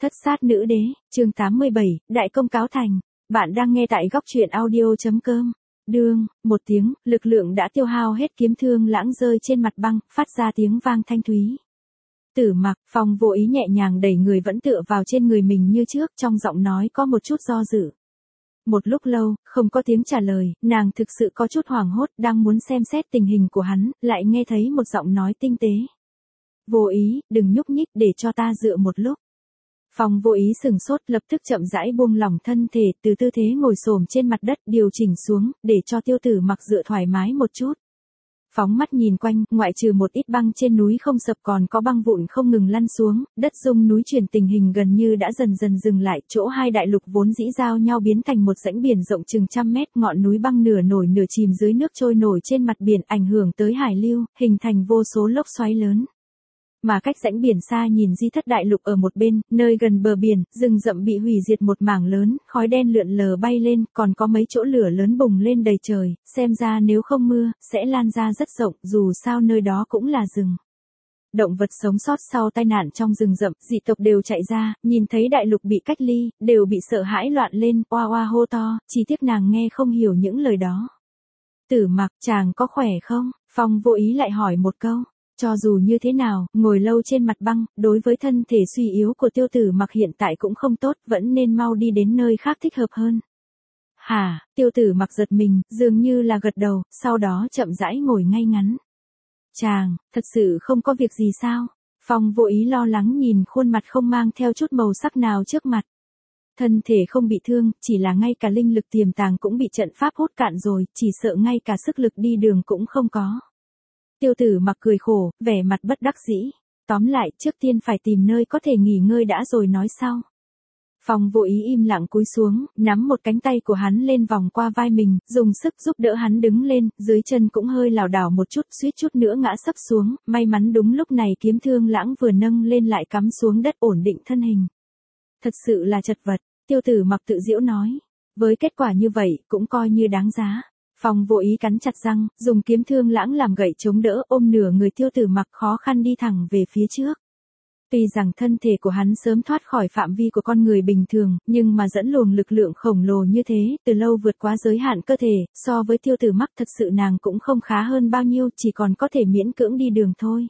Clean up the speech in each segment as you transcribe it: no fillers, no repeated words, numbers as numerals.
Thất sát nữ đế, chương 87, đại công cáo thành. Bạn đang nghe tại góc truyện audio.com. Đương, một tiếng, lực lượng đã tiêu hao hết, kiếm thương lãng rơi trên mặt băng, phát ra tiếng vang thanh thúy. Tử Mặc, Phong vô ý nhẹ nhàng đẩy người vẫn tựa vào trên người mình như trước, trong giọng nói có một chút do dự. Một lúc lâu, không có tiếng trả lời, nàng thực sự có chút hoảng hốt, đang muốn xem xét tình hình của hắn, lại nghe thấy một giọng nói tinh tế. Vô ý, đừng nhúc nhích, để cho ta dựa một lúc. Phong vô ý sừng sốt, lập tức chậm rãi buông lỏng thân thể, từ tư thế ngồi xổm trên mặt đất điều chỉnh xuống, để cho Tiêu Tử Mặc dựa thoải mái một chút. Phóng mắt nhìn quanh, ngoại trừ một ít băng trên núi không sập còn có băng vụn không ngừng lăn xuống, đất rung núi chuyển, tình hình gần như đã dần dần dừng lại, chỗ hai đại lục vốn dĩ giao nhau biến thành một rãnh biển rộng chừng trăm mét, ngọn núi băng nửa nổi nửa chìm dưới nước trôi nổi trên mặt biển, ảnh hưởng tới hải lưu, hình thành vô số lốc xoáy lớn. Mà cách rãnh biển xa nhìn Di Thất Đại Lục ở một bên, nơi gần bờ biển, rừng rậm bị hủy diệt một mảng lớn, khói đen lượn lờ bay lên, còn có mấy chỗ lửa lớn bùng lên đầy trời, xem ra nếu không mưa, sẽ lan ra rất rộng, dù sao nơi đó cũng là rừng. Động vật sống sót sau tai nạn trong rừng rậm, dị tộc đều chạy ra, nhìn thấy đại lục bị cách ly, đều bị sợ hãi loạn lên, oa oa hô to, chỉ tiếc nàng nghe không hiểu những lời đó. Tử Mặc, chàng có khỏe không? Phong vô ý lại hỏi một câu. Cho dù như thế nào, ngồi lâu trên mặt băng, đối với thân thể suy yếu của Tiêu Tử Mặc hiện tại cũng không tốt, vẫn nên mau đi đến nơi khác thích hợp hơn. Hả, Tiêu Tử Mặc giật mình, dường như là gật đầu, sau đó chậm rãi ngồi ngay ngắn. Chàng, thật sự không có việc gì sao? Phong vô ý lo lắng nhìn khuôn mặt không mang theo chút màu sắc nào trước mặt. Thân thể không bị thương, chỉ là ngay cả linh lực tiềm tàng cũng bị trận pháp hút cạn rồi, chỉ sợ ngay cả sức lực đi đường cũng không có. Tiêu Tử Mặc cười khổ, vẻ mặt bất đắc dĩ. Tóm lại, trước tiên phải tìm nơi có thể nghỉ ngơi đã rồi nói sau. Phong vô ý im lặng cúi xuống, nắm một cánh tay của hắn lên vòng qua vai mình, dùng sức giúp đỡ hắn đứng lên, dưới chân cũng hơi lảo đảo một chút, suýt chút nữa ngã sấp xuống, may mắn đúng lúc này kiếm thương lãng vừa nâng lên lại cắm xuống đất ổn định thân hình. Thật sự là chật vật, Tiêu Tử Mặc tự giễu nói. Với kết quả như vậy, cũng coi như đáng giá. Phong vô ý cắn chặt răng, dùng kiếm thương lãng làm gậy chống đỡ, ôm nửa người Tiêu Tử Mặc khó khăn đi thẳng về phía trước. Tuy rằng thân thể của hắn sớm thoát khỏi phạm vi của con người bình thường, nhưng mà dẫn luồng lực lượng khổng lồ như thế, từ lâu vượt quá giới hạn cơ thể, so với Tiêu Tử Mặc thật sự nàng cũng không khá hơn bao nhiêu, chỉ còn có thể miễn cưỡng đi đường thôi.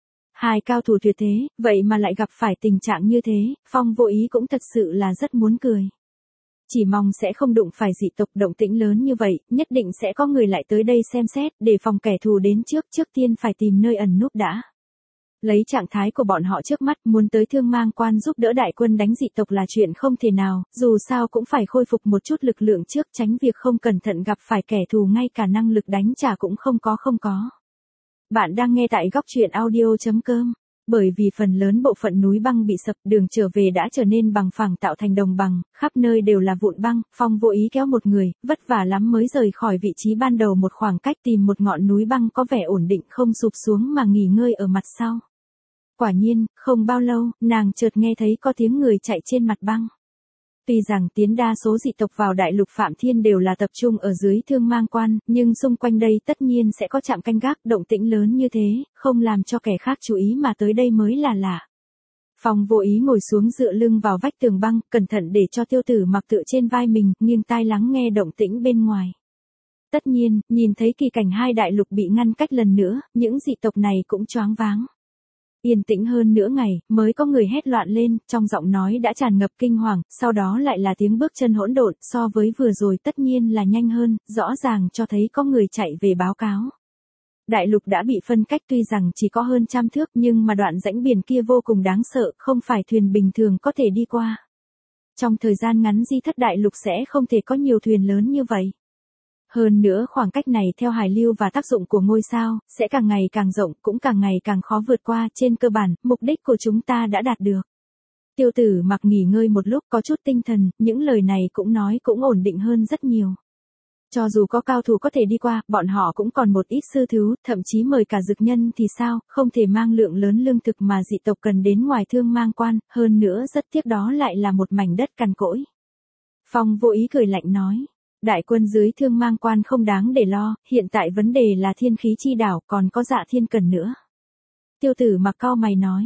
Hai cao thủ tuyệt thế, vậy mà lại gặp phải tình trạng như thế, Phong vô ý cũng thật sự là rất muốn cười. Chỉ mong sẽ không đụng phải dị tộc động tĩnh lớn như vậy, nhất định sẽ có người lại tới đây xem xét, để phòng kẻ thù đến trước tiên phải tìm nơi ẩn núp đã. Lấy trạng thái của bọn họ trước mắt, muốn tới Thương Mang Quan giúp đỡ đại quân đánh dị tộc là chuyện không thể nào, dù sao cũng phải khôi phục một chút lực lượng trước, tránh việc không cẩn thận gặp phải kẻ thù ngay cả năng lực đánh trả cũng không có. Bạn đang nghe tại góc truyện audio.com. Bởi vì phần lớn bộ phận núi băng bị sập, đường trở về đã trở nên bằng phẳng tạo thành đồng bằng, khắp nơi đều là vụn băng, Phong vô ý kéo một người, vất vả lắm mới rời khỏi vị trí ban đầu một khoảng cách tìm một ngọn núi băng có vẻ ổn định không sụp xuống mà nghỉ ngơi ở mặt sau. Quả nhiên, không bao lâu, nàng chợt nghe thấy có tiếng người chạy trên mặt băng. Tuy rằng tiến đa số dị tộc vào đại lục Phạm Thiên đều là tập trung ở dưới Thương Mang Quan, nhưng xung quanh đây tất nhiên sẽ có trạm canh gác, động tĩnh lớn như thế, không làm cho kẻ khác chú ý mà tới đây mới là lạ. Phong vô ý ngồi xuống dựa lưng vào vách tường băng, cẩn thận để cho Tiêu Tử Mặc tựa trên vai mình, nghiêng tai lắng nghe động tĩnh bên ngoài. Tất nhiên, nhìn thấy kỳ cảnh hai đại lục bị ngăn cách lần nữa, những dị tộc này cũng choáng váng. Yên tĩnh hơn nửa ngày, mới có người hét loạn lên, trong giọng nói đã tràn ngập kinh hoàng, sau đó lại là tiếng bước chân hỗn độn, so với vừa rồi tất nhiên là nhanh hơn, rõ ràng cho thấy có người chạy về báo cáo. Đại lục đã bị phân cách, tuy rằng chỉ có hơn 100 thước, nhưng mà đoạn rãnh biển kia vô cùng đáng sợ, không phải thuyền bình thường có thể đi qua. Trong thời gian ngắn Di Thất Đại Lục sẽ không thể có nhiều thuyền lớn như vậy. Hơn nữa khoảng cách này theo hải lưu và tác dụng của ngôi sao, sẽ càng ngày càng rộng, cũng càng ngày càng khó vượt qua, trên cơ bản, mục đích của chúng ta đã đạt được. Tiêu Tử Mặc nghỉ ngơi một lúc có chút tinh thần, những lời này cũng nói cũng ổn định hơn rất nhiều. Cho dù có cao thủ có thể đi qua, bọn họ cũng còn một ít sư thứ, thậm chí mời cả dực nhân thì sao, không thể mang lượng lớn lương thực mà dị tộc cần đến ngoài Thương Mang Quan, hơn nữa rất tiếc đó lại là một mảnh đất cằn cỗi. Phong vô ý cười lạnh nói. Đại quân dưới Thương Mang Quan không đáng để lo, hiện tại vấn đề là Thiên Khí Chi Đảo, còn có Dạ Thiên Cần nữa. Tiêu Tử Mặc cau mày nói,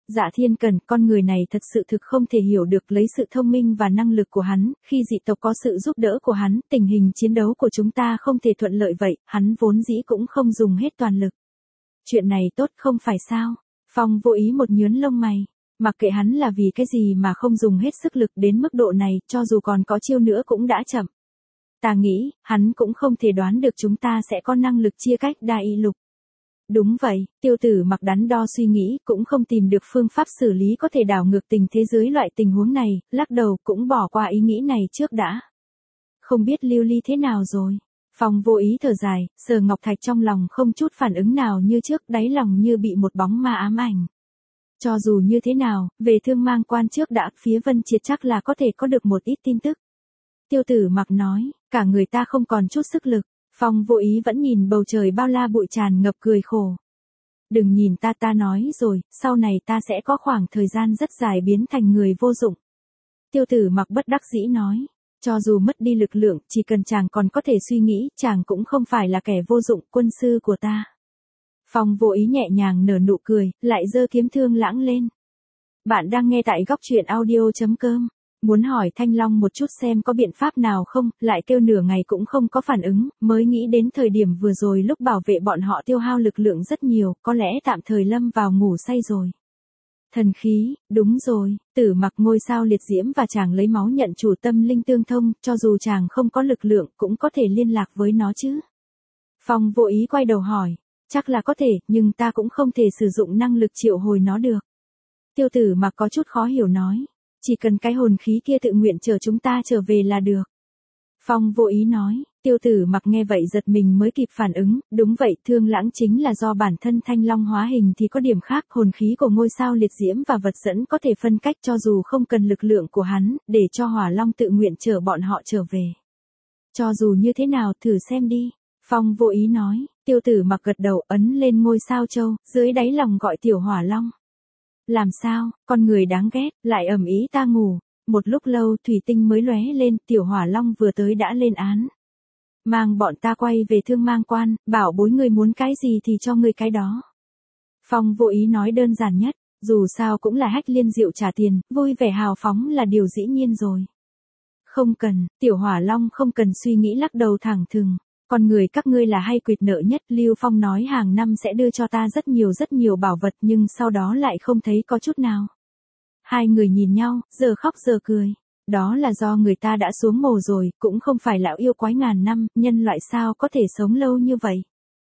Dạ Thiên Cần, con người này thật sự thực không thể hiểu được lấy sự thông minh và năng lực của hắn, khi dị tộc có sự giúp đỡ của hắn, tình hình chiến đấu của chúng ta không thể thuận lợi vậy, hắn vốn dĩ cũng không dùng hết toàn lực. Chuyện này tốt không phải sao? Phong Vô Ý một nhướn lông mày, mặc kệ hắn là vì cái gì mà không dùng hết sức lực đến mức độ này, cho dù còn có chiêu nữa cũng đã chậm. Ta nghĩ, hắn cũng không thể đoán được chúng ta sẽ có năng lực chia cách Đại Lục. Đúng vậy, Tiêu Tử Mặc đắn đo suy nghĩ, cũng không tìm được phương pháp xử lý có thể đảo ngược tình thế dưới loại tình huống này, lắc đầu cũng bỏ qua ý nghĩ này trước đã. Không biết Lưu Ly thế nào rồi? Phong Vô Ý thở dài, sờ ngọc thạch trong lòng không chút phản ứng nào như trước, đáy lòng như bị một bóng ma ám ảnh. Cho dù như thế nào, về Thương Mang Quan trước đã, phía Vân Triệt chắc là có thể có được một ít tin tức. Tiêu Tử Mặc nói, cả người ta không còn chút sức lực. Phong Vô Ý vẫn nhìn bầu trời bao la bụi tràn ngập cười khổ. Đừng nhìn ta nói rồi, sau này ta sẽ có khoảng thời gian rất dài biến thành người vô dụng. Tiêu Tử Mặc bất đắc dĩ nói, cho dù mất đi lực lượng, chỉ cần chàng còn có thể suy nghĩ, chàng cũng không phải là kẻ vô dụng, quân sư của ta. Phong Vô Ý nhẹ nhàng nở nụ cười, lại giơ kiếm thương lãng lên. Bạn đang nghe tại góc truyện audio.com. Muốn hỏi Thanh Long một chút xem có biện pháp nào không, lại kêu nửa ngày cũng không có phản ứng, mới nghĩ đến thời điểm vừa rồi lúc bảo vệ bọn họ tiêu hao lực lượng rất nhiều, có lẽ tạm thời lâm vào ngủ say rồi. Thần khí, đúng rồi, Tử Mặc ngôi sao liệt diễm và chàng lấy máu nhận chủ tâm linh tương thông, cho dù chàng không có lực lượng cũng có thể liên lạc với nó chứ. Phong Vô Ý quay đầu hỏi, chắc là có thể, nhưng ta cũng không thể sử dụng năng lực triệu hồi nó được. Tiêu Tử Mặc có chút khó hiểu nói. Chỉ cần cái hồn khí kia tự nguyện chở chúng ta trở về là được. Phong Vô Ý nói, Tiêu Tử Mặc nghe vậy giật mình mới kịp phản ứng, đúng vậy, Thương Lãng chính là do bản thân Thanh Long hóa hình thì có điểm khác, hồn khí của ngôi sao liệt diễm và vật dẫn có thể phân cách cho dù không cần lực lượng của hắn, để cho Hỏa Long tự nguyện chở bọn họ trở về. Cho dù như thế nào, thử xem đi. Phong Vô Ý nói, Tiêu Tử Mặc gật đầu ấn lên ngôi sao châu, dưới đáy lòng gọi tiểu Hỏa Long. Làm sao, con người đáng ghét, lại ầm ĩ ta ngủ. Một lúc lâu thủy tinh mới lóe lên, tiểu Hỏa Long vừa tới đã lên án. Mang bọn ta quay về Thương Mang Quan, bảo bối người muốn cái gì thì cho người cái đó. Phong Vô Ý nói đơn giản nhất, dù sao cũng là Hách Liên Diệu trả tiền, vui vẻ hào phóng là điều dĩ nhiên rồi. Không cần, tiểu Hỏa Long không cần suy nghĩ lắc đầu thẳng thừng. Con người các ngươi là hay quyệt nợ nhất, Lưu Phong nói hàng năm sẽ đưa cho ta rất nhiều bảo vật nhưng sau đó lại không thấy có chút nào. Hai người nhìn nhau, giờ khóc giờ cười. Đó là do người ta đã xuống mồ rồi, cũng không phải lão yêu quái ngàn năm, nhân loại sao có thể sống lâu như vậy.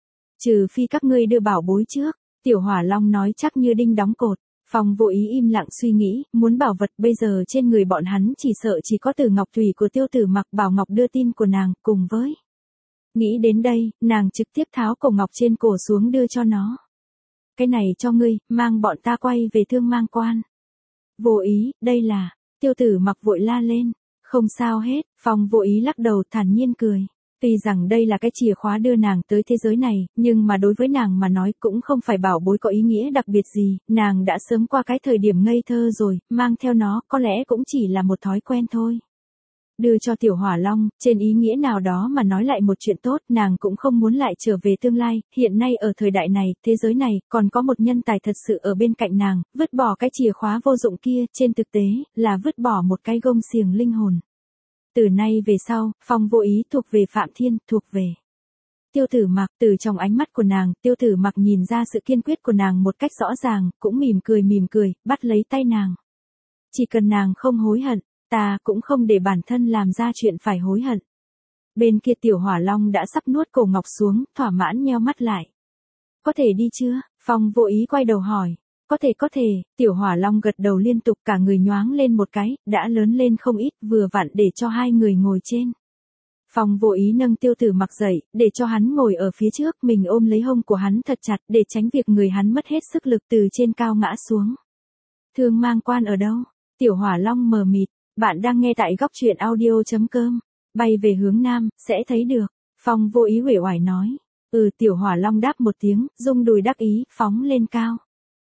Trừ phi các ngươi đưa bảo bối trước, tiểu Hỏa Long nói chắc như đinh đóng cột. Phong Vô Ý im lặng suy nghĩ, muốn bảo vật bây giờ trên người bọn hắn chỉ sợ chỉ có Tử Ngọc Thủy của Tiêu Tử Mặc, bảo ngọc đưa tin của nàng, cùng với. Nghĩ đến đây, nàng trực tiếp tháo cổ ngọc trên cổ xuống đưa cho nó. Cái này cho ngươi, mang bọn ta quay về Thương Mang Quan. Vô Ý, đây là, Tiêu Tử Mặc vội la lên. Không sao hết, Phong Vô Ý lắc đầu thản nhiên cười. Tuy rằng đây là cái chìa khóa đưa nàng tới thế giới này, nhưng mà đối với nàng mà nói cũng không phải bảo bối có ý nghĩa đặc biệt gì, nàng đã sớm qua cái thời điểm ngây thơ rồi, mang theo nó có lẽ cũng chỉ là một thói quen thôi. Đưa cho tiểu Hỏa Long, trên ý nghĩa nào đó mà nói lại một chuyện tốt, nàng cũng không muốn lại trở về tương lai, hiện nay ở thời đại này, thế giới này, còn có một nhân tài thật sự ở bên cạnh nàng, vứt bỏ cái chìa khóa vô dụng kia, trên thực tế, là vứt bỏ một cái gông xiềng linh hồn. Từ nay về sau, Phong Vô Ý thuộc về Phạm Thiên, thuộc về Tiêu Tử Mặc. Từ trong ánh mắt của nàng, Tiêu Tử Mặc nhìn ra sự kiên quyết của nàng một cách rõ ràng, cũng mỉm cười, bắt lấy tay nàng. Chỉ cần nàng không hối hận, ta cũng không để bản thân làm ra chuyện phải hối hận. Bên kia tiểu Hỏa Long đã sắp nuốt cổ ngọc xuống, thỏa mãn nheo mắt lại. Có thể đi chưa? Phong Vô Ý quay đầu hỏi. Có thể, tiểu Hỏa Long gật đầu liên tục, cả người nhoáng lên một cái, đã lớn lên không ít, vừa vặn để cho hai người ngồi trên. Phong Vô Ý nâng Tiêu Tử Mặc dậy, để cho hắn ngồi ở phía trước, mình ôm lấy hông của hắn thật chặt, để tránh việc người hắn mất hết sức lực từ trên cao ngã xuống. Thương Mang Quan ở đâu? Tiểu Hỏa Long mờ mịt. Bạn đang nghe tại góc truyện audio.com. Bay về hướng nam, sẽ thấy được. Phong Vô Ý uể oải nói. Tiểu Hỏa Long đáp một tiếng, rung đùi đắc ý, phóng lên cao.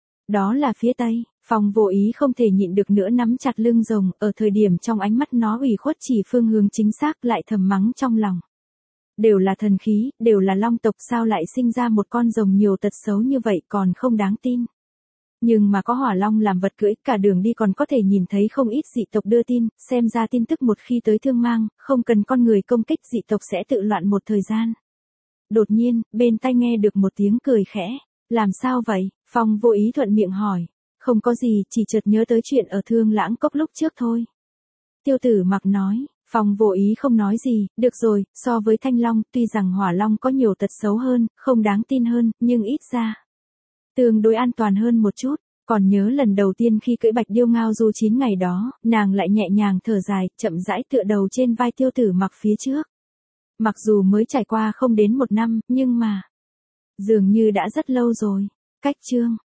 Đó là phía tây. Phong Vô Ý không thể nhịn được nữa nắm chặt lưng rồng, ở thời điểm trong ánh mắt nó ủy khuất chỉ phương hướng chính xác, lại thầm mắng trong lòng. Đều là thần khí, đều là long tộc, sao lại sinh ra một con rồng nhiều tật xấu như vậy, còn không đáng tin. Nhưng mà có hỏa long làm vật cưỡi, cả đường đi còn có thể nhìn thấy không ít dị tộc đưa tin, xem ra tin tức một khi tới Thương Mang, không cần con người công kích dị tộc sẽ tự loạn một thời gian. Đột nhiên, bên tai nghe được một tiếng cười khẽ. Làm sao vậy? Phong vô ý thuận miệng hỏi. Không có gì, chỉ chợt nhớ tới chuyện ở Thương Lãng Cốc lúc trước thôi. Tiêu Tử Mặc nói. Phong vô ý không nói gì, được rồi, so với Thanh Long, tuy rằng Hỏa Long có nhiều tật xấu hơn, không đáng tin hơn, nhưng ít ra tương đối an toàn hơn một chút. Còn nhớ lần đầu tiên khi cưỡi Bạch Điêu Ngao Du Chín ngày đó, nàng lại nhẹ nhàng thở dài, chậm rãi tựa đầu trên vai Tiêu Tử Mặc phía trước. Mặc dù mới trải qua không đến 1 năm, nhưng mà dường như đã rất lâu rồi. Cách chương